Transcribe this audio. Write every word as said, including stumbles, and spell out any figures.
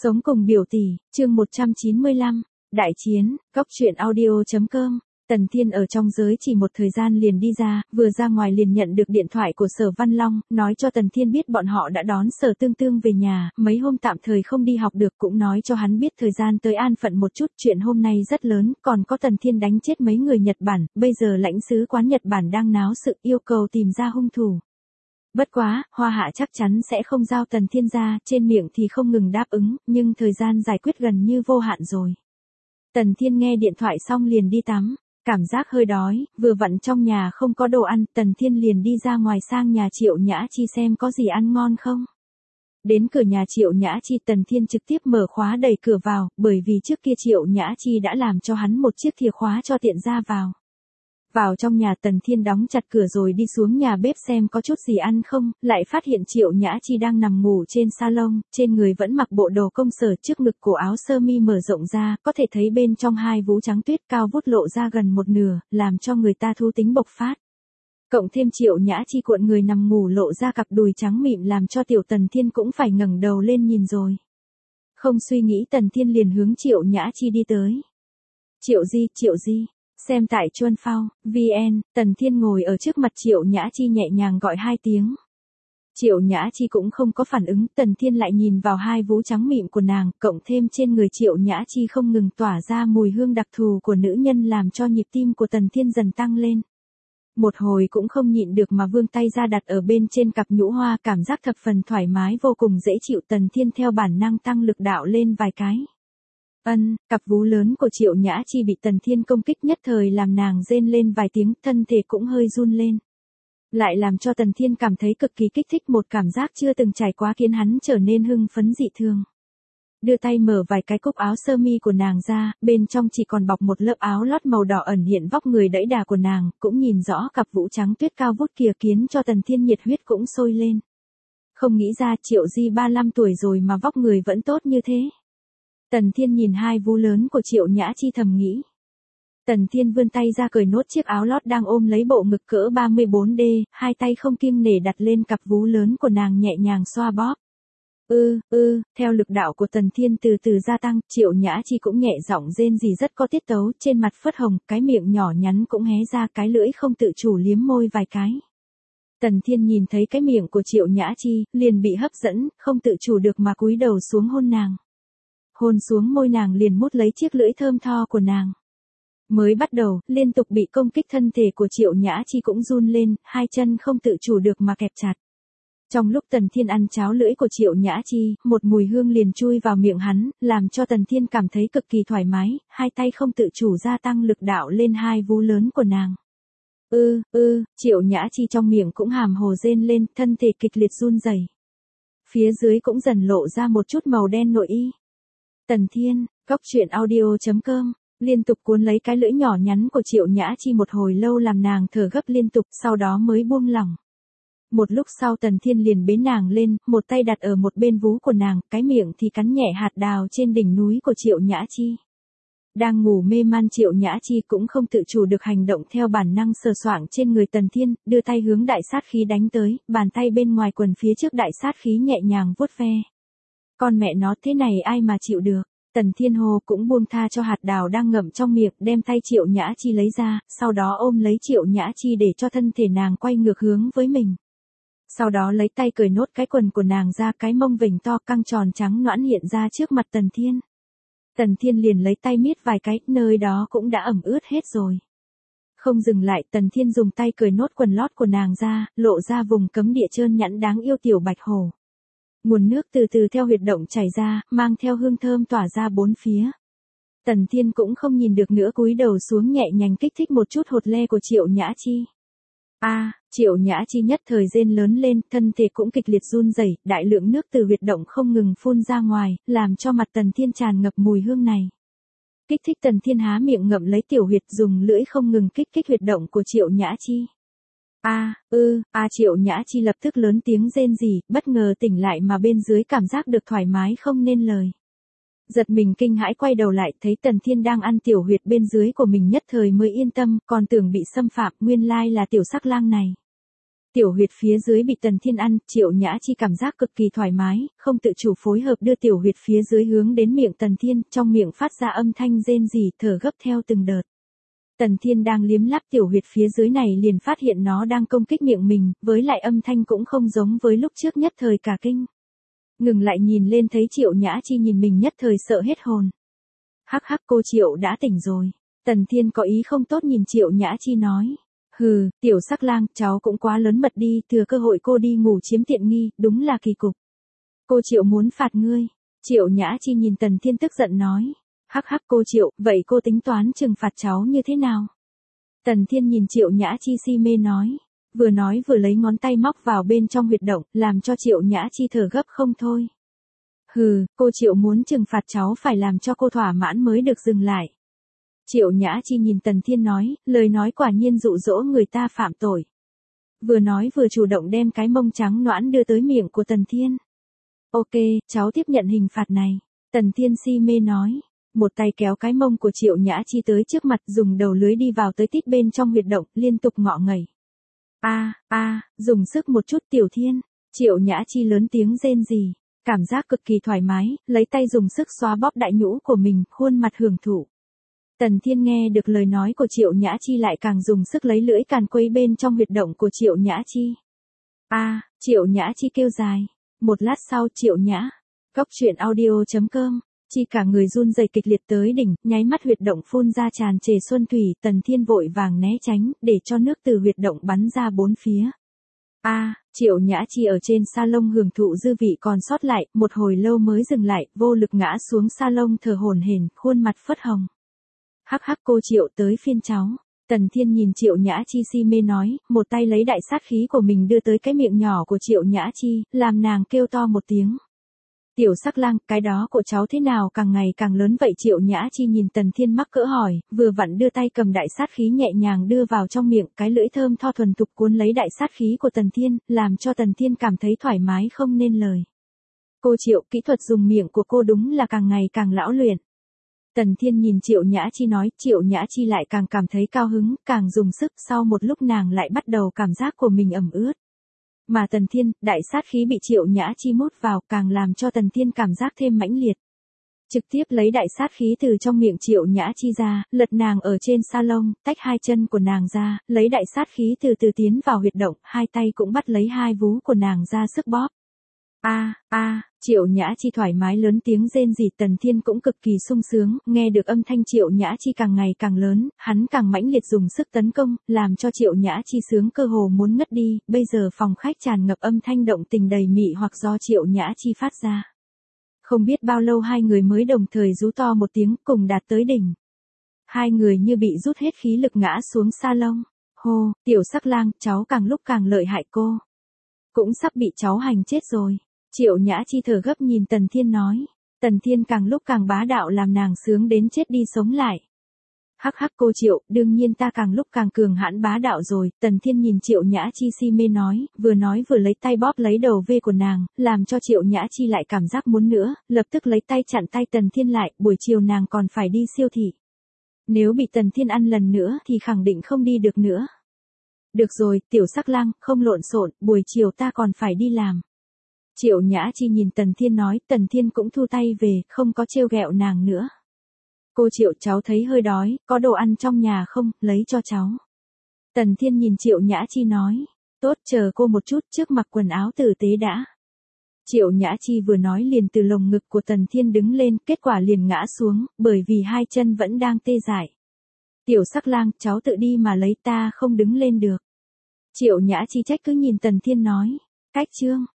Sống cùng biểu tỷ, chương một trăm chín mươi lăm, Đại chiến, góc truyện audio.com. Tần Thiên ở trong giới chỉ một thời gian liền đi ra, vừa ra ngoài liền nhận được điện thoại của Sở Văn Long, nói cho Tần Thiên biết bọn họ đã đón Sở Tương Tương về nhà, mấy hôm tạm thời không đi học được, cũng nói cho hắn biết thời gian tới an phận một chút, chuyện hôm nay rất lớn, còn có Tần Thiên đánh chết mấy người Nhật Bản, bây giờ lãnh sứ quán Nhật Bản đang náo sự, yêu cầu tìm ra hung thủ. Bất quá, Hoa Hạ chắc chắn sẽ không giao Tần Thiên ra, trên miệng thì không ngừng đáp ứng, nhưng thời gian giải quyết gần như vô hạn rồi. Tần Thiên nghe điện thoại xong liền đi tắm, cảm giác hơi đói, vừa vặn trong nhà không có đồ ăn, Tần Thiên liền đi ra ngoài sang nhà Triệu Nhã Chi xem có gì ăn ngon không. Đến cửa nhà Triệu Nhã Chi, Tần Thiên trực tiếp mở khóa đẩy cửa vào, bởi vì trước kia Triệu Nhã Chi đã làm cho hắn một chiếc chìa khóa cho tiện ra vào. Vào trong nhà, Tần Thiên đóng chặt cửa rồi đi xuống nhà bếp xem có chút gì ăn không, lại phát hiện Triệu Nhã Chi đang nằm ngủ trên salon, trên người vẫn mặc bộ đồ công sở, trước ngực cổ áo sơ mi mở rộng ra, có thể thấy bên trong hai vú trắng tuyết cao vút lộ ra gần một nửa, làm cho người ta thú tính bộc phát. Cộng thêm Triệu Nhã Chi cuộn người nằm ngủ lộ ra cặp đùi trắng mịn làm cho tiểu Tần Thiên cũng phải ngẩng đầu lên nhìn rồi. Không suy nghĩ, Tần Thiên liền hướng Triệu Nhã Chi đi tới. Triệu Di, Triệu Di. Xem tại Chuan Phao, vê en, Tần Thiên ngồi ở trước mặt Triệu Nhã Chi nhẹ nhàng gọi hai tiếng. Triệu Nhã Chi cũng không có phản ứng, Tần Thiên lại nhìn vào hai vú trắng mịn của nàng, cộng thêm trên người Triệu Nhã Chi không ngừng tỏa ra mùi hương đặc thù của nữ nhân làm cho nhịp tim của Tần Thiên dần tăng lên. Một hồi cũng không nhịn được mà vươn tay ra đặt ở bên trên cặp nhũ hoa, cảm giác thập phần thoải mái vô cùng dễ chịu. Tần Thiên theo bản năng tăng lực đạo lên vài cái. Ân, cặp vú lớn của Triệu Nhã Chi bị Tần Thiên công kích nhất thời làm nàng rên lên vài tiếng, thân thể cũng hơi run lên. Lại làm cho Tần Thiên cảm thấy cực kỳ kích thích, một cảm giác chưa từng trải qua khiến hắn trở nên hưng phấn dị thường. Đưa tay mở vài cái cúc áo sơ mi của nàng ra, bên trong chỉ còn bọc một lớp áo lót màu đỏ ẩn hiện vóc người đẫy đà của nàng, cũng nhìn rõ cặp vú trắng tuyết cao vút kia khiến cho Tần Thiên nhiệt huyết cũng sôi lên. Không nghĩ ra Triệu Di ba mươi lăm tuổi rồi mà vóc người vẫn tốt như thế. Tần Thiên nhìn hai vú lớn của Triệu Nhã Chi thầm nghĩ. Tần Thiên vươn tay ra cởi nốt chiếc áo lót đang ôm lấy bộ ngực cỡ ba mươi bốn D, hai tay không kiêng nể đặt lên cặp vú lớn của nàng nhẹ nhàng xoa bóp. Ư, ư, theo lực đạo của Tần Thiên từ từ gia tăng, Triệu Nhã Chi cũng nhẹ giọng rên rỉ rất có tiết tấu, trên mặt phớt hồng, cái miệng nhỏ nhắn cũng hé ra, cái lưỡi không tự chủ liếm môi vài cái. Tần Thiên nhìn thấy cái miệng của Triệu Nhã Chi, liền bị hấp dẫn, không tự chủ được mà cúi đầu xuống hôn nàng. Hôn xuống môi nàng liền mút lấy chiếc lưỡi thơm tho của nàng. Mới bắt đầu, liên tục bị công kích, thân thể của Triệu Nhã Chi cũng run lên, hai chân không tự chủ được mà kẹp chặt. Trong lúc Tần Thiên ăn cháo lưỡi của Triệu Nhã Chi, một mùi hương liền chui vào miệng hắn, làm cho Tần Thiên cảm thấy cực kỳ thoải mái, hai tay không tự chủ gia tăng lực đạo lên hai vú lớn của nàng. Ư, ư, Triệu Nhã Chi trong miệng cũng hàm hồ rên lên, thân thể kịch liệt run rẩy. Phía dưới cũng dần lộ ra một chút màu đen nội y. Tần Thiên, góc truyện audio.com, liên tục cuốn lấy cái lưỡi nhỏ nhắn của Triệu Nhã Chi một hồi lâu làm nàng thở gấp liên tục, sau đó mới buông lỏng. Một lúc sau Tần Thiên liền bế nàng lên, một tay đặt ở một bên vú của nàng, cái miệng thì cắn nhẹ hạt đào trên đỉnh núi của Triệu Nhã Chi. Đang ngủ mê man Triệu Nhã Chi cũng không tự chủ được hành động theo bản năng sờ soạng trên người Tần Thiên, đưa tay hướng đại sát khí đánh tới, bàn tay bên ngoài quần phía trước đại sát khí nhẹ nhàng vuốt ve. Con mẹ nó, thế này ai mà chịu được. Tần Thiên Hồ cũng buông tha cho hạt đào đang ngậm trong miệng, đem tay Triệu Nhã Chi lấy ra, sau đó ôm lấy Triệu Nhã Chi để cho thân thể nàng quay ngược hướng với mình. Sau đó lấy tay cởi nốt cái quần của nàng ra, cái mông vểnh to căng tròn trắng nõn hiện ra trước mặt Tần Thiên. Tần Thiên liền lấy tay miết vài cái, nơi đó cũng đã ẩm ướt hết rồi. Không dừng lại, Tần Thiên dùng tay cởi nốt quần lót của nàng ra, lộ ra vùng cấm địa trơn nhẵn đáng yêu tiểu bạch hổ. Nguồn nước từ từ theo huyệt động chảy ra, mang theo hương thơm tỏa ra bốn phía. Tần Thiên cũng không nhìn được nữa, cúi đầu xuống nhẹ nhàng kích thích một chút hột le của Triệu Nhã Chi. A, à, Triệu Nhã Chi nhất thời rên lớn lên, thân thể cũng kịch liệt run rẩy, đại lượng nước từ huyệt động không ngừng phun ra ngoài, làm cho mặt Tần Thiên tràn ngập mùi hương này. Kích thích Tần Thiên há miệng ngậm lấy tiểu huyệt, dùng lưỡi không ngừng kích kích huyệt động của Triệu Nhã Chi. A, ư, a Triệu Nhã Chi lập tức lớn tiếng rên rỉ, bất ngờ tỉnh lại mà bên dưới cảm giác được thoải mái không nên lời. Giật mình kinh hãi quay đầu lại, thấy Tần Thiên đang ăn tiểu huyệt bên dưới của mình, nhất thời mới yên tâm, còn tưởng bị xâm phạm, nguyên lai là tiểu sắc lang này. Tiểu huyệt phía dưới bị Tần Thiên ăn, Triệu Nhã Chi cảm giác cực kỳ thoải mái, không tự chủ phối hợp đưa tiểu huyệt phía dưới hướng đến miệng Tần Thiên, trong miệng phát ra âm thanh rên rỉ, thở gấp theo từng đợt. Tần Thiên đang liếm láp tiểu huyệt phía dưới này liền phát hiện nó đang công kích miệng mình, với lại âm thanh cũng không giống với lúc trước, nhất thời cả kinh. Ngừng lại nhìn lên thấy Triệu Nhã Chi nhìn mình nhất thời sợ hết hồn. Hắc hắc, cô Triệu đã tỉnh rồi. Tần Thiên có ý không tốt nhìn Triệu Nhã Chi nói. Hừ, tiểu sắc lang, cháu cũng quá lớn mật đi, thừa cơ hội cô đi ngủ chiếm tiện nghi, đúng là kỳ cục. Cô Triệu muốn phạt ngươi. Triệu Nhã Chi nhìn Tần Thiên tức giận nói. Hắc hắc, cô Triệu, vậy cô tính toán trừng phạt cháu như thế nào? Tần Thiên nhìn Triệu Nhã Chi si mê nói. Vừa nói vừa lấy ngón tay móc vào bên trong huyệt động, làm cho Triệu Nhã Chi thở gấp không thôi. Hừ, cô Triệu muốn trừng phạt cháu phải làm cho cô thỏa mãn mới được dừng lại. Triệu Nhã Chi nhìn Tần Thiên nói, lời nói quả nhiên dụ dỗ người ta phạm tội. Vừa nói vừa chủ động đem cái mông trắng nõn đưa tới miệng của Tần Thiên. Ok, cháu tiếp nhận hình phạt này. Tần Thiên si mê nói. Một tay kéo cái mông của Triệu Nhã Chi tới trước mặt, dùng đầu lưới đi vào tới tít bên trong huyệt động, liên tục ngọ ngẩy. A, a, dùng sức một chút Tiểu Thiên. Triệu Nhã Chi lớn tiếng rên rỉ, cảm giác cực kỳ thoải mái, lấy tay dùng sức xoa bóp đại nhũ của mình, khuôn mặt hưởng thụ. Tần Thiên nghe được lời nói của Triệu Nhã Chi lại càng dùng sức lấy lưỡi càn quấy bên trong huyệt động của Triệu Nhã Chi. A, Triệu Nhã Chi kêu dài. Một lát sau Triệu Nhã, Góc truyện audio chấm com, Chi cả người run rẩy kịch liệt tới đỉnh, nháy mắt huyệt động phun ra tràn trề xuân thủy, Tần Thiên vội vàng né tránh, để cho nước từ huyệt động bắn ra bốn phía. A, Triệu Nhã Chi ở trên sa lông hưởng thụ dư vị còn sót lại, một hồi lâu mới dừng lại, vô lực ngã xuống sa lông thở hổn hển, khuôn mặt phớt hồng. Hắc hắc, cô Triệu tới phiên cháu. Tần Thiên nhìn Triệu Nhã Chi si mê nói, một tay lấy đại sát khí của mình đưa tới cái miệng nhỏ của Triệu Nhã Chi, làm nàng kêu to một tiếng. Tiểu sắc lang, cái đó của cháu thế nào càng ngày càng lớn vậy? Triệu Nhã Chi nhìn Tần Thiên mắc cỡ hỏi, vừa vặn đưa tay cầm đại sát khí nhẹ nhàng đưa vào trong miệng, cái lưỡi thơm tho thuần thục cuốn lấy đại sát khí của Tần Thiên, làm cho Tần Thiên cảm thấy thoải mái không nên lời. Cô Triệu, kỹ thuật dùng miệng của cô đúng là càng ngày càng lão luyện. Tần Thiên nhìn Triệu Nhã Chi nói, Triệu Nhã Chi lại càng cảm thấy cao hứng, càng dùng sức, sau một lúc nàng lại bắt đầu cảm giác của mình ẩm ướt. Mà Tần Thiên, đại sát khí bị Triệu Nhã Chi mút vào, càng làm cho Tần Thiên cảm giác thêm mãnh liệt. Trực tiếp lấy đại sát khí từ trong miệng Triệu Nhã Chi ra, lật nàng ở trên sa lông, tách hai chân của nàng ra, lấy đại sát khí từ từ tiến vào huyệt động, hai tay cũng bắt lấy hai vú của nàng ra sức bóp. A, a, Triệu Nhã Chi thoải mái lớn tiếng rên rỉ, Tần Thiên cũng cực kỳ sung sướng, nghe được âm thanh Triệu Nhã Chi càng ngày càng lớn, hắn càng mãnh liệt dùng sức tấn công, làm cho Triệu Nhã Chi sướng cơ hồ muốn ngất đi, bây giờ phòng khách tràn ngập âm thanh động tình đầy mị hoặc do Triệu Nhã Chi phát ra. Không biết bao lâu hai người mới đồng thời rú to một tiếng, cùng đạt tới đỉnh. Hai người như bị rút hết khí lực ngã xuống sa lông. Hô, tiểu sắc lang, cháu càng lúc càng lợi hại cô. Cũng sắp bị cháu hành chết rồi. Triệu Nhã Chi thở gấp nhìn Tần Thiên nói. Tần Thiên càng lúc càng bá đạo làm nàng sướng đến chết đi sống lại. Hắc hắc, cô Triệu, đương nhiên ta càng lúc càng cường hãn bá đạo rồi. Tần Thiên nhìn Triệu Nhã Chi si mê nói, vừa nói vừa lấy tay bóp lấy đầu vê của nàng, làm cho Triệu Nhã Chi lại cảm giác muốn nữa, lập tức lấy tay chặn tay Tần Thiên lại, buổi chiều nàng còn phải đi siêu thị. Nếu bị Tần Thiên ăn lần nữa thì khẳng định không đi được nữa. Được rồi, tiểu sắc lang, không lộn xộn, buổi chiều ta còn phải đi làm. Triệu Nhã Chi nhìn Tần Thiên nói, Tần Thiên cũng thu tay về, không có trêu ghẹo nàng nữa. Cô Triệu, cháu thấy hơi đói, có đồ ăn trong nhà không, lấy cho cháu. Tần Thiên nhìn Triệu Nhã Chi nói, tốt, chờ cô một chút, trước mặc quần áo tử tế đã. Triệu Nhã Chi vừa nói liền từ lồng ngực của Tần Thiên đứng lên, kết quả liền ngã xuống, bởi vì hai chân vẫn đang tê dại. Tiểu sắc lang, cháu tự đi mà lấy, ta không đứng lên được. Triệu Nhã Chi trách cứ nhìn Tần Thiên nói, cách chương.